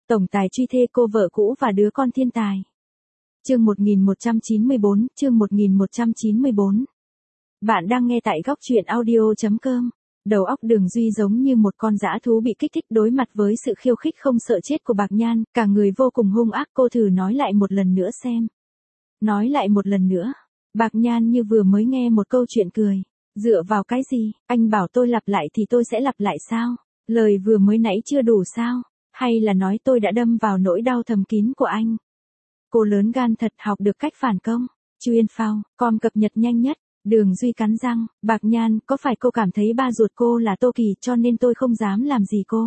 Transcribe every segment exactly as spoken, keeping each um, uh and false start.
tổng tài truy thê cô vợ cũ và đứa con thiên tài. Chương một nghìn một trăm chín mươi bốn, chương một nghìn một trăm chín mươi bốn. Bạn đang nghe tại góc truyện audio chấm com. Đầu óc Đường Duy giống như một con dã thú bị kích thích đối mặt với sự khiêu khích không sợ chết của Bạc Nhan, cả người vô cùng hung ác. Cô thử nói lại một lần nữa xem. Nói lại một lần nữa. Bạc Nhan như vừa mới nghe một câu chuyện cười. Dựa vào cái gì, anh bảo tôi lặp lại thì tôi sẽ lặp lại sao? Lời vừa mới nãy chưa đủ sao? Hay là nói tôi đã đâm vào nỗi đau thầm kín của anh? Cô lớn gan thật, học được cách phản công. Chuyên phao, com cập nhật nhanh nhất. Đường Duy cắn răng, Bạc Nhan, có phải cô cảm thấy ba ruột cô là Tô Kỳ cho nên tôi không dám làm gì cô?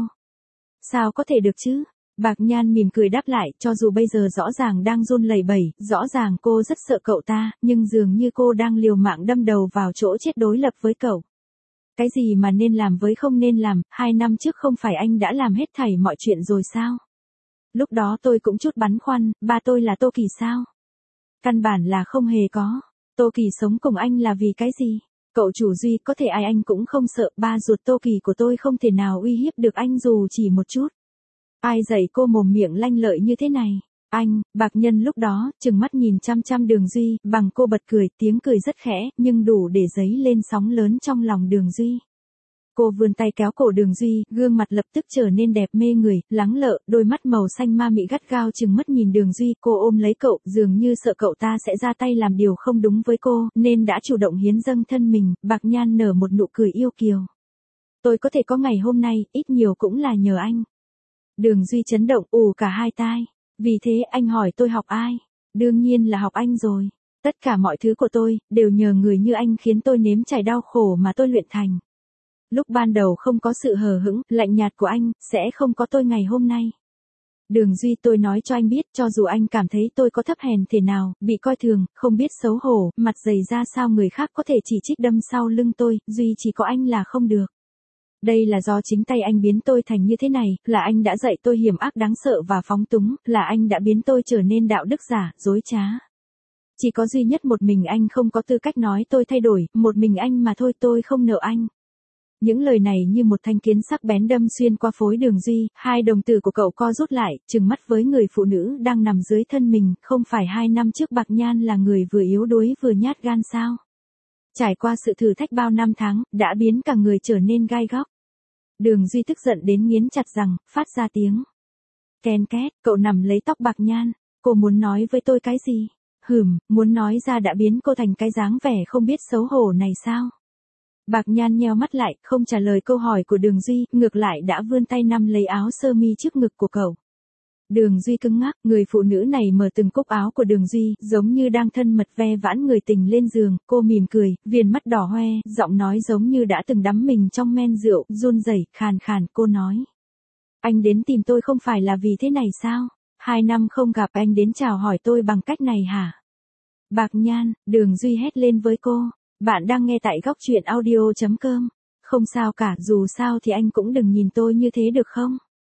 Sao có thể được chứ? Bạc Nhan mỉm cười đáp lại, cho dù bây giờ rõ ràng đang run lẩy bẩy, rõ ràng cô rất sợ cậu ta, nhưng dường như cô đang liều mạng đâm đầu vào chỗ chết đối lập với cậu. Cái gì mà nên làm với không nên làm, hai năm trước không phải anh đã làm hết thảy mọi chuyện rồi sao? Lúc đó tôi cũng chút băn khoăn, ba tôi là Tô Kỳ sao? Căn bản là không hề có. Tô Kỳ sống cùng anh là vì cái gì? Cậu chủ Duy, có thể ai anh cũng không sợ, ba ruột Tô Kỳ của tôi không thể nào uy hiếp được anh dù chỉ một chút. Ai dạy cô mồm miệng lanh lợi như thế này? Anh, Bạc Nhân lúc đó, trừng mắt nhìn chăm chăm Đường Duy, bằng cô bật cười, tiếng cười rất khẽ, nhưng đủ để dấy lên sóng lớn trong lòng Đường Duy. Cô vươn tay kéo cổ Đường Duy, gương mặt lập tức trở nên đẹp mê người, lắng lợ, đôi mắt màu xanh ma mị gắt gao chừng mắt nhìn Đường Duy, cô ôm lấy cậu, dường như sợ cậu ta sẽ ra tay làm điều không đúng với cô, nên đã chủ động hiến dâng thân mình. Bạc Nhan nở một nụ cười yêu kiều. Tôi có thể có ngày hôm nay, ít nhiều cũng là nhờ anh. Đường Duy chấn động, ù cả hai tai. Vì thế anh hỏi tôi học ai? Đương nhiên là học anh rồi. Tất cả mọi thứ của tôi, đều nhờ người như anh khiến tôi nếm trải đau khổ mà tôi luyện thành. Lúc ban đầu không có sự hờ hững, lạnh nhạt của anh, sẽ không có tôi ngày hôm nay. Đường Duy, tôi nói cho anh biết, cho dù anh cảm thấy tôi có thấp hèn thế nào, bị coi thường, không biết xấu hổ, mặt dày ra sao người khác có thể chỉ trích đâm sau lưng tôi, duy chỉ có anh là không được. Đây là do chính tay anh biến tôi thành như thế này, là anh đã dạy tôi hiểm ác đáng sợ và phóng túng, là anh đã biến tôi trở nên đạo đức giả, dối trá. Chỉ có duy nhất một mình anh không có tư cách nói tôi thay đổi, một mình anh mà thôi, tôi không nợ anh. Những lời này như một thanh kiếm sắc bén đâm xuyên qua phối Đường Duy, hai đồng tử của cậu co rút lại, trừng mắt với người phụ nữ đang nằm dưới thân mình, không phải hai năm trước Bạc Nhan là người vừa yếu đuối vừa nhát gan sao? Trải qua sự thử thách bao năm tháng, đã biến cả người trở nên gai góc. Đường Duy tức giận đến nghiến chặt răng, phát ra tiếng ken két, cậu nằm lấy tóc Bạc Nhan, cô muốn nói với tôi cái gì? Hừm, muốn nói ra đã biến cô thành cái dáng vẻ không biết xấu hổ này sao? Bạc Nhan nheo mắt lại, không trả lời câu hỏi của Đường Duy, ngược lại đã vươn tay nắm lấy áo sơ mi trước ngực của cậu. Đường Duy cứng ngắc, người phụ nữ này mở từng cúc áo của Đường Duy, giống như đang thân mật ve vãn người tình lên giường, cô mỉm cười, viền mắt đỏ hoe, giọng nói giống như đã từng đắm mình trong men rượu, run rẩy, khàn khàn, cô nói. Anh đến tìm tôi không phải là vì thế này sao? Hai năm không gặp anh đến chào hỏi tôi bằng cách này hả? Bạc Nhan, Đường Duy hét lên với cô. Bạn đang nghe tại góc truyện audio chấm com. Không sao cả, dù sao thì anh cũng đừng nhìn tôi như thế được không?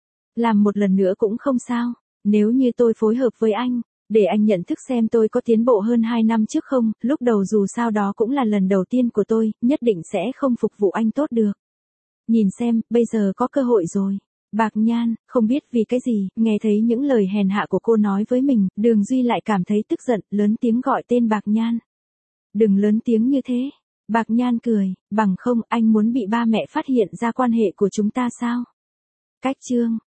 Làm một lần nữa cũng không sao. Nếu như tôi phối hợp với anh, để anh nhận thức xem tôi có tiến bộ hơn hai năm trước không, lúc đầu dù sao đó cũng là lần đầu tiên của tôi, nhất định sẽ không phục vụ anh tốt được. Nhìn xem, bây giờ có cơ hội rồi. Bạc Nhan, không biết vì cái gì, nghe thấy những lời hèn hạ của cô nói với mình, Đường Duy lại cảm thấy tức giận, lớn tiếng gọi tên Bạc Nhan. Đừng lớn tiếng như thế. Bạc Nhan cười, bằng không anh muốn bị ba mẹ phát hiện ra quan hệ của chúng ta sao? Cách chương.